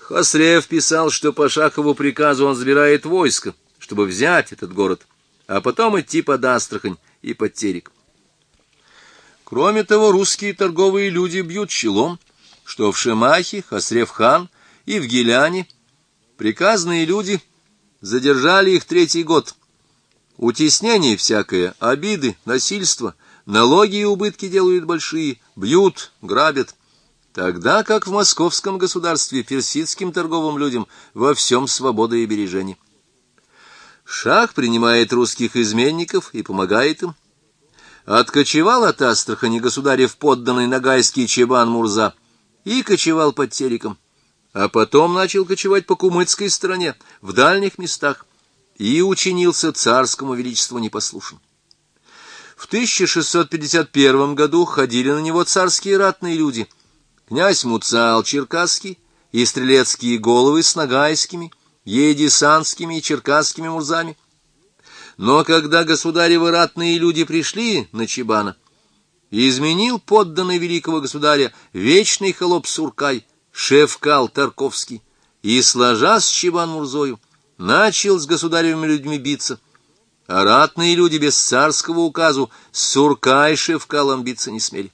Хосрев писал, что по Шахову приказу он забирает войско, чтобы взять этот город, а потом идти под Астрахань и под Терек. Кроме того, русские торговые люди бьют челом, что в Шемахе, Хосрев-хан и в Гиляне приказные люди задержали их 3-й год. Утеснение всякое, обиды, насильство, налоги и убытки делают большие, бьют, грабят. Тогда как в московском государстве персидским торговым людям во всем свобода и бережение. Шах принимает русских изменников и помогает им. Откочевал от Астрахани государев подданный нагайский Чебан Мурза и кочевал под Тереком, а потом начал кочевать по кумыцкой стороне, в дальних местах, и учинился царскому величеству непослушен. В 1651 году ходили на него царские ратные люди, князь Муцал Черкасский и стрелецкие головы с нагайскими, едисанскими и черкасскими мурзами. Но когда государевы ратные люди пришли на Чебана, изменил подданный великого государя вечный холоп Суркай, Шевкал Тарковский, и, сложа с Чебан Мурзою, начал с государевыми людьми биться, а ратные люди без царского указу с Суркай Шевкалом биться не смели.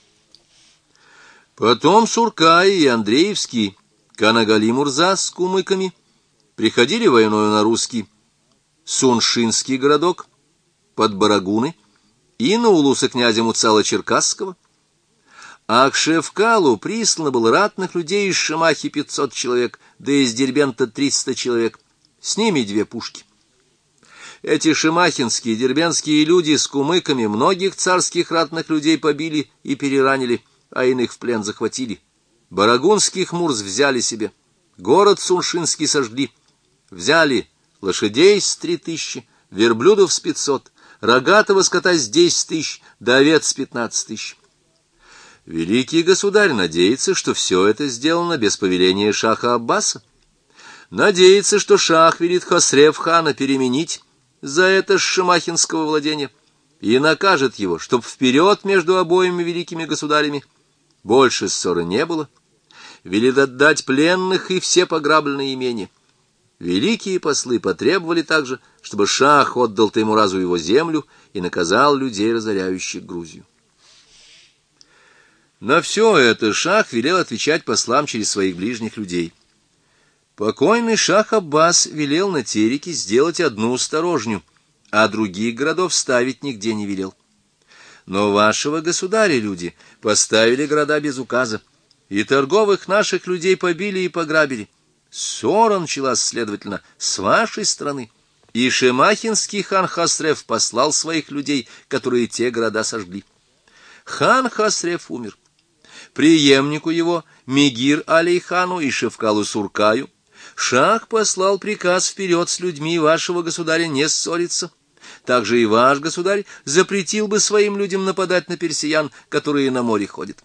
Потом Суркай и Андреевский Канагали Мурза с кумыками приходили войною на русский Суншинский городок под Барагуны и на улусы князя Муцала Черкасского, а к Шевкалу прислано было ратных людей из Шемахи 500 человек, да из Дербента 300 человек, с ними 2 пушки. Эти шемахинские, дербентские люди с кумыками многих царских ратных людей побили и переранили, а иных в плен захватили. Барагунских мурз взяли себе, город Суншинский сожгли, взяли лошадей с 3000, верблюдов с 500, рогатого скота с 10 000, да овец с 15 000. Великий государь надеется, что все это сделано без повеления шаха Аббаса. Надеется, что шах велит Хосрев-хана переменить за это шемахинского владения и накажет его, чтоб вперед между обоими великими государями больше ссоры не было, велит отдать пленных и все пограбленные имения. Великие послы потребовали также, чтобы шах отдал Теймуразу его землю и наказал людей, разоряющих Грузию. На все это шах велел отвечать послам через своих ближних людей. Покойный шах Аббас велел на Тереке сделать одну сторожню, а других городов ставить нигде не велел. Но вашего государя люди поставили города без указа, и торговых наших людей побили и пограбили. Ссора началась, следовательно, с вашей стороны, и шемахинский хан Хосрев послал своих людей, которые те города сожгли. Хан Хосрев умер. Преемнику его, Мегир-алейхану и Шевкалу Суркаю, шах послал приказ вперед с людьми вашего государя не ссориться. Также и ваш государь запретил бы своим людям нападать на персиян, которые на море ходят.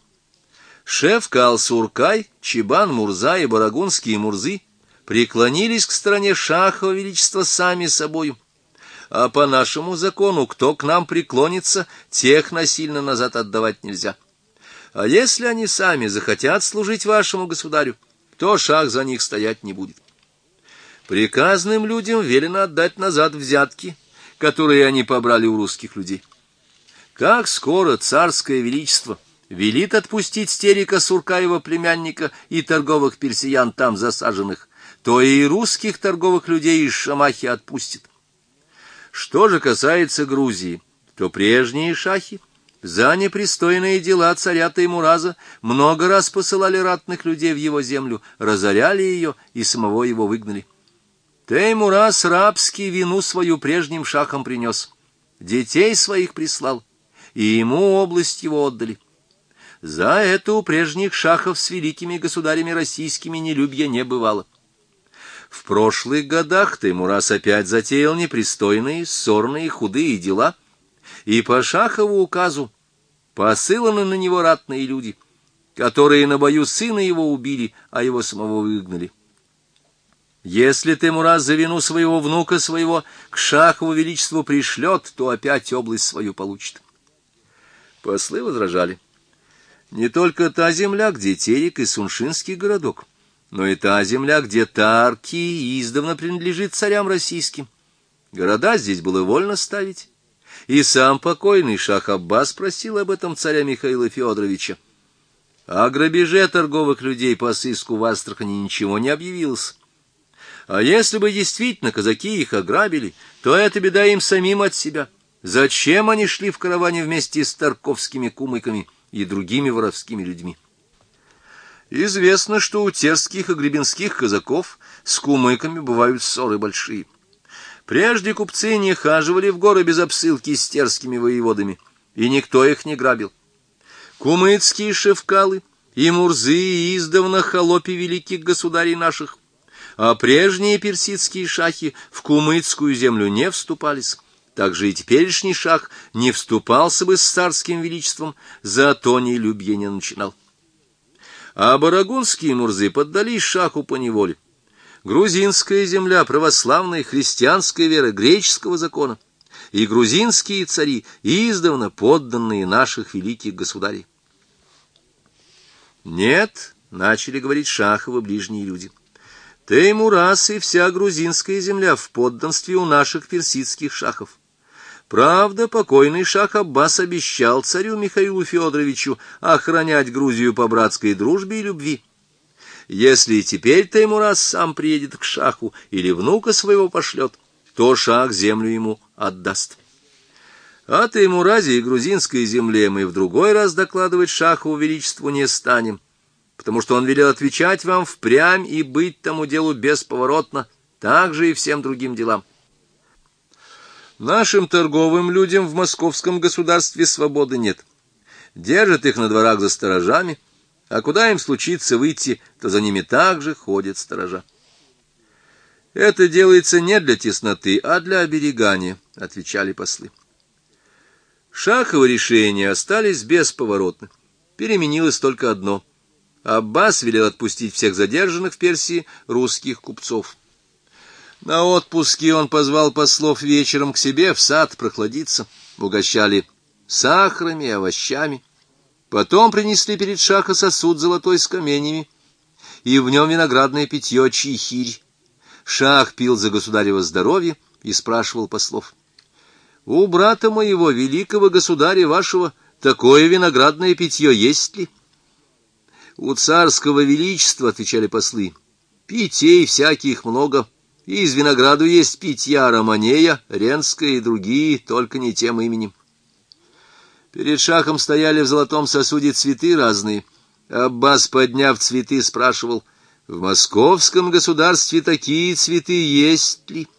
Шевкал Суркай, Чебан Мурза и Барагунские Мурзы преклонились к стороне шахова величества сами собою. А по нашему закону, кто к нам преклонится, тех насильно назад отдавать нельзя. А если они сами захотят служить вашему государю, то шах за них стоять не будет. Приказным людям велено отдать назад взятки, которые они побрали у русских людей. Как скоро царское величество велит отпустить с Терека Суркаева племянника и торговых персиян там засаженных, то и русских торговых людей из Шемахи отпустит. Что же касается Грузии, то прежние шахи за непристойные дела царя Теймураза много раз посылали ратных людей в его землю, разоряли ее и самого его выгнали. Теймураз рабский вину свою прежним шахам принес, детей своих прислал, и ему область его отдали. За это у прежних шахов с великими государями российскими нелюбья не бывало. В прошлых годах Теймураз опять затеял непристойные, ссорные, худые дела, и по шахову указу посыланы на него ратные люди, которые на бою сына его убили, а его самого выгнали. Если Теймураз за вину своего внука своего к шахову величеству пришлет, то опять область свою получит. Послы возражали. Не только та земля, где Терек и Суншинский городок, но и та земля, где Тарки, издавна принадлежит царям российским. Города здесь было вольно ставить, и сам покойный шах Аббас просил об этом царя Михаила Федоровича. О грабеже торговых людей по сыску в Астрахани ничего не объявилось. А если бы действительно казаки их ограбили, то это беда им самим от себя. Зачем они шли в караване вместе с тарковскими кумыками и другими воровскими людьми? Известно, что у терских и гребенских казаков с кумыками бывают ссоры большие. Прежде купцы не хаживали в горы без обсылки с терскими воеводами, и никто их не грабил. Кумыцкие шевкалы и мурзы издавна холопи великих государей наших, а прежние персидские шахи в кумыцкую землю не вступались. Также и теперешний шах не вступался бы с царским величеством, зато нелюбье не начинал. А барагунские мурзы поддались шаху поневоле. Грузинская земля православной христианской веры греческого закона, и грузинские цари издавна подданные наших великих государей. Нет, начали говорить шаховы ближние люди, Теймурас и вся грузинская земля в подданстве у наших персидских шахов. Правда, покойный шах Аббас обещал царю Михаилу Федоровичу охранять Грузию по братской дружбе и любви. Если и теперь Теймурас сам приедет к шаху или внука своего пошлет, то шах землю ему отдаст. О Теймуразе и грузинской земле мы в другой раз докладывать шахову величеству не станем, потому что он велел отвечать вам впрямь и быть тому делу бесповоротно, так же и всем другим делам. Нашим торговым людям в московском государстве свободы нет. Держат их на дворах за сторожами, а куда им случится выйти, то за ними также ходят сторожа. Это делается не для тесноты, а для оберегания, отвечали послы. Шаховы решения остались бесповоротны. Переменилось только одно. Аббас велел отпустить всех задержанных в Персии русских купцов. На отпуске он позвал послов вечером к себе в сад прохладиться, угощали сахарами и овощами. Потом принесли перед шаха сосуд золотой с каменями, и в нем виноградное питье чихирь. Шах пил за государево здоровье и спрашивал послов: «У брата моего, великого государя вашего, такое виноградное питье есть ли?» «У царского величества, — отвечали послы, — питей всяких много, и из винограду есть питья романея, ренская и другие, только не тем именем». Перед шахом стояли в золотом сосуде цветы разные. Аббас, подняв цветы, спрашивал: «В московском государстве такие цветы есть ли?»